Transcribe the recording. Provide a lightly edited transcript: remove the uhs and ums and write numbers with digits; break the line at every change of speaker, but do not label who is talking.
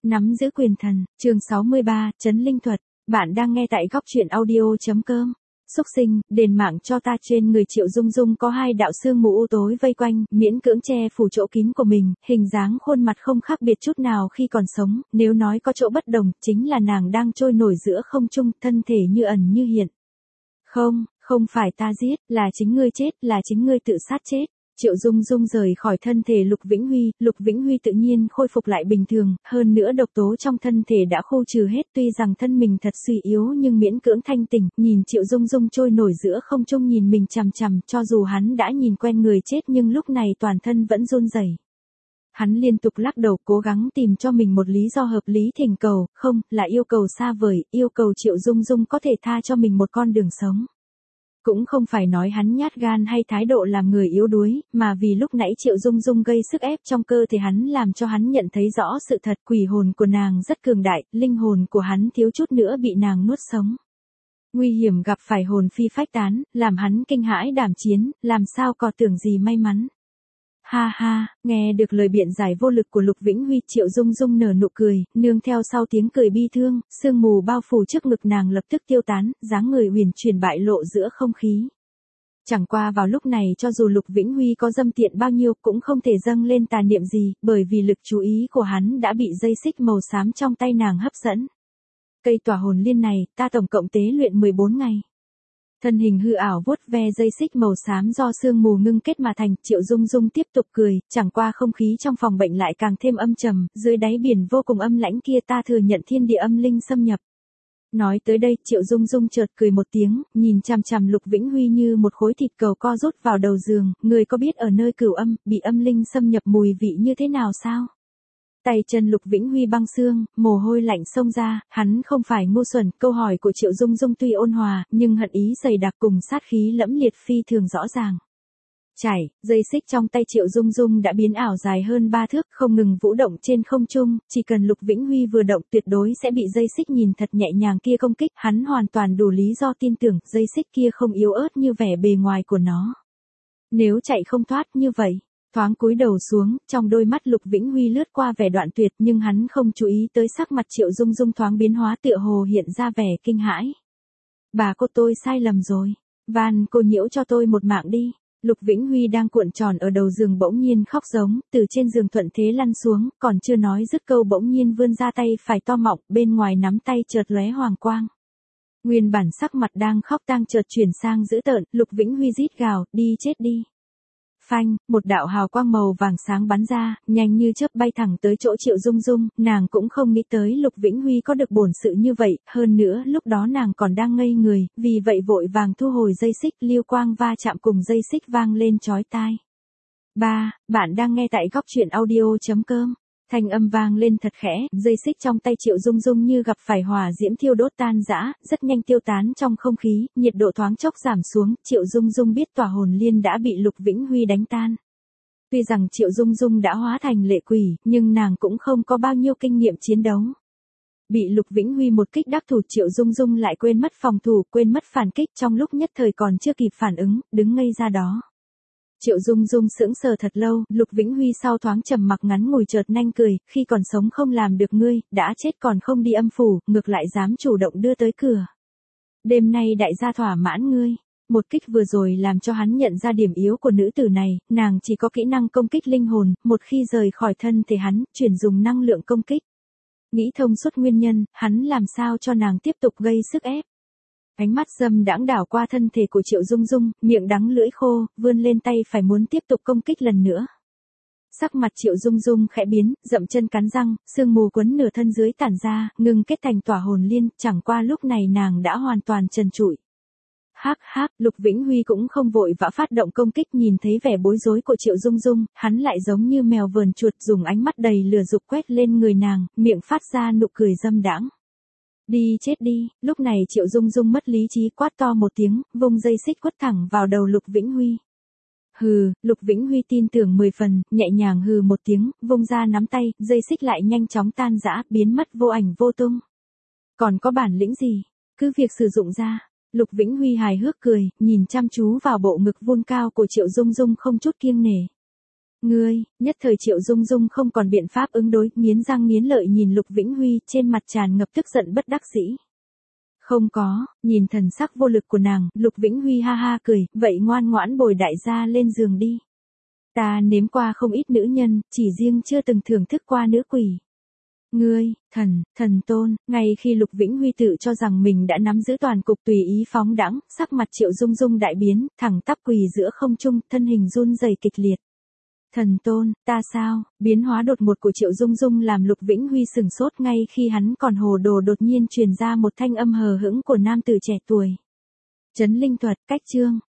Nắm giữ quyền thần, chương 63, Trấn Linh Thuật. Bạn đang nghe tại góc truyện audio.com. Xúc sinh, đền mạng cho ta. Trên người Triệu Dung Dung có hai đạo sương mù u tối vây quanh, miễn cưỡng che phủ chỗ kín của mình, hình dáng khuôn mặt không khác biệt chút nào khi còn sống, nếu nói có chỗ bất đồng, chính là nàng đang trôi nổi giữa không trung, thân thể như ẩn như hiện. Không phải ta giết, là chính ngươi chết, là chính ngươi tự sát chết. Triệu Dung Dung rời khỏi thân thể Lục Vĩnh Huy tự nhiên khôi phục lại bình thường, hơn nữa độc tố trong thân thể đã khô trừ hết, tuy rằng thân mình thật suy yếu nhưng miễn cưỡng thanh tỉnh, nhìn Triệu Dung Dung trôi nổi giữa không trung nhìn mình chằm chằm, cho dù hắn đã nhìn quen người chết nhưng lúc này toàn thân vẫn run rẩy. Hắn liên tục lắc đầu cố gắng tìm cho mình một lý do hợp lý thỉnh cầu, không, là yêu cầu xa vời, yêu cầu Triệu Dung Dung có thể tha cho mình một con đường sống. Cũng không phải nói hắn nhát gan hay thái độ làm người yếu đuối, mà vì lúc nãy Triệu Dung Dung gây sức ép trong cơ thể hắn làm cho hắn nhận thấy rõ sự thật, quỷ hồn của nàng rất cường đại, linh hồn của hắn thiếu chút nữa bị nàng nuốt sống. Nguy hiểm gặp phải hồn phi phách tán, làm hắn kinh hãi đảm chiến, làm sao có tưởng gì may mắn. Ha ha, nghe được lời biện giải vô lực của Lục Vĩnh Huy, Triệu Dung Dung nở nụ cười, nương theo sau tiếng cười bi thương, sương mù bao phủ trước ngực nàng lập tức tiêu tán, dáng người huyền chuyển bại lộ giữa không khí. Chẳng qua vào lúc này cho dù Lục Vĩnh Huy có dâm tiện bao nhiêu cũng không thể dâng lên tà niệm gì, bởi vì lực chú ý của hắn đã bị dây xích màu xám trong tay nàng hấp dẫn. Cây tỏa hồn liên này, ta tổng cộng tế luyện 14 ngày. Thân hình hư ảo vuốt ve dây xích màu xám do sương mù ngưng kết mà thành, Triệu Dung Dung tiếp tục cười, chẳng qua không khí trong phòng bệnh lại càng thêm âm trầm, dưới đáy biển vô cùng âm lãnh kia ta thừa nhận thiên địa âm linh xâm nhập. Nói tới đây, Triệu Dung Dung chợt cười một tiếng, nhìn chằm chằm Lục Vĩnh Huy như một khối thịt cầu co rút vào đầu giường, người có biết ở nơi cửu âm, bị âm linh xâm nhập mùi vị như thế nào sao? Tay chân Lục Vĩnh Huy băng xương, mồ hôi lạnh xông ra, hắn không phải ngu xuẩn, câu hỏi của Triệu Dung Dung tuy ôn hòa, nhưng hận ý dày đặc cùng sát khí lẫm liệt phi thường rõ ràng. Chảy, dây xích trong tay Triệu Dung Dung đã biến ảo dài hơn 3 thước, không ngừng vũ động trên không trung, chỉ cần Lục Vĩnh Huy vừa động tuyệt đối sẽ bị dây xích nhìn thật nhẹ nhàng kia công kích, hắn hoàn toàn đủ lý do tin tưởng, dây xích kia không yếu ớt như vẻ bề ngoài của nó. Nếu chạy không thoát như vậy, thoáng cúi đầu xuống, trong đôi mắt Lục Vĩnh Huy lướt qua vẻ đoạn tuyệt nhưng hắn không chú ý tới sắc mặt Triệu Dung Dung thoáng biến hóa tựa hồ hiện ra vẻ kinh hãi. Bà cô tôi sai lầm rồi, van cô nhiễu cho tôi một mạng đi. Lục Vĩnh Huy đang cuộn tròn ở đầu giường bỗng nhiên khóc giống, từ trên giường thuận thế lăn xuống, còn chưa nói dứt câu bỗng nhiên vươn ra tay phải to mọng, bên ngoài nắm tay chợt lóe hoàng quang. Nguyên bản sắc mặt đang khóc tang chợt chuyển sang dữ tợn, Lục Vĩnh Huy rít gào, đi chết đi. Phanh, một đạo hào quang màu vàng sáng bắn ra, nhanh như chớp bay thẳng tới chỗ Triệu Dung Dung, nàng cũng không nghĩ tới Lục Vĩnh Huy có được bổn sự như vậy, hơn nữa lúc đó nàng còn đang ngây người, vì vậy vội vàng thu hồi dây xích, lưu quang va chạm cùng dây xích vang lên chói tai. Bạn đang nghe tại góc truyện audio.com. Thanh âm vang lên thật khẽ, dây xích trong tay Triệu Dung Dung như gặp phải hỏa diễm thiêu đốt tan rã, rất nhanh tiêu tán trong không khí, nhiệt độ thoáng chốc giảm xuống, Triệu Dung Dung biết tỏa hồn liên đã bị Lục Vĩnh Huy đánh tan. Tuy rằng Triệu Dung Dung đã hóa thành lệ quỷ, nhưng nàng cũng không có bao nhiêu kinh nghiệm chiến đấu. Bị Lục Vĩnh Huy một kích đắc thủ, Triệu Dung Dung lại quên mất phòng thủ, quên mất phản kích, trong lúc nhất thời còn chưa kịp phản ứng, đứng ngây ra đó. Triệu Dung Dung sững sờ thật lâu, Lục Vĩnh Huy sau thoáng trầm mặc ngắn ngủi chợt nhanh cười, khi còn sống không làm được ngươi, đã chết còn không đi âm phủ, ngược lại dám chủ động đưa tới cửa. Đêm nay đại gia thỏa mãn ngươi. Một kích vừa rồi làm cho hắn nhận ra điểm yếu của nữ tử này, nàng chỉ có kỹ năng công kích linh hồn, một khi rời khỏi thân thể hắn, chuyển dùng năng lượng công kích. Nghĩ thông suốt nguyên nhân, hắn làm sao cho nàng tiếp tục gây sức ép. Ánh mắt dâm đãng đảo qua thân thể của Triệu Dung Dung, miệng đắng lưỡi khô, vươn lên tay phải muốn tiếp tục công kích lần nữa. Sắc mặt Triệu Dung Dung khẽ biến, dậm chân cắn răng, sương mù quấn nửa thân dưới tản ra, ngừng kết thành tỏa hồn liên, chẳng qua lúc này nàng đã hoàn toàn trần trụi. Lục Vĩnh Huy cũng không vội vã phát động công kích, nhìn thấy vẻ bối rối của Triệu Dung Dung, hắn lại giống như mèo vờn chuột dùng ánh mắt đầy lửa dục quét lên người nàng, miệng phát ra nụ cười dâm đãng. Đi chết đi, lúc này Triệu Dung Dung mất lý trí quát to một tiếng, vung dây xích quất thẳng vào đầu Lục Vĩnh Huy. Hừ, Lục Vĩnh Huy tin tưởng 10 phần, nhẹ nhàng hừ một tiếng, vung ra nắm tay, dây xích lại nhanh chóng tan rã, biến mất vô ảnh vô tung. Còn có bản lĩnh gì? Cứ việc sử dụng ra. Lục Vĩnh Huy hài hước cười, nhìn chăm chú vào bộ ngực vun cao của Triệu Dung Dung không chút kiêng nể. Ngươi, nhất thời Triệu Dung Dung không còn biện pháp ứng đối, nghiến răng nghiến lợi nhìn Lục Vĩnh Huy, trên mặt tràn ngập tức giận bất đắc dĩ. Không có, nhìn thần sắc vô lực của nàng, Lục Vĩnh Huy ha ha cười, vậy ngoan ngoãn bồi đại gia lên giường đi. Ta nếm qua không ít nữ nhân, chỉ riêng chưa từng thưởng thức qua nữ quỷ. Ngươi, thần tôn, ngay khi Lục Vĩnh Huy tự cho rằng mình đã nắm giữ toàn cục tùy ý phóng đãng, sắc mặt Triệu Dung Dung đại biến, thẳng tắp quỳ giữa không trung, thân hình run rẩy kịch liệt. Thần tôn, ta sao? Biến hóa đột ngột của Triệu Dung Dung làm Lục Vĩnh Huy sừng sốt, ngay khi hắn còn hồ đồ đột nhiên truyền ra một thanh âm hờ hững của nam tử trẻ tuổi. Trấn linh thuật, cách chương.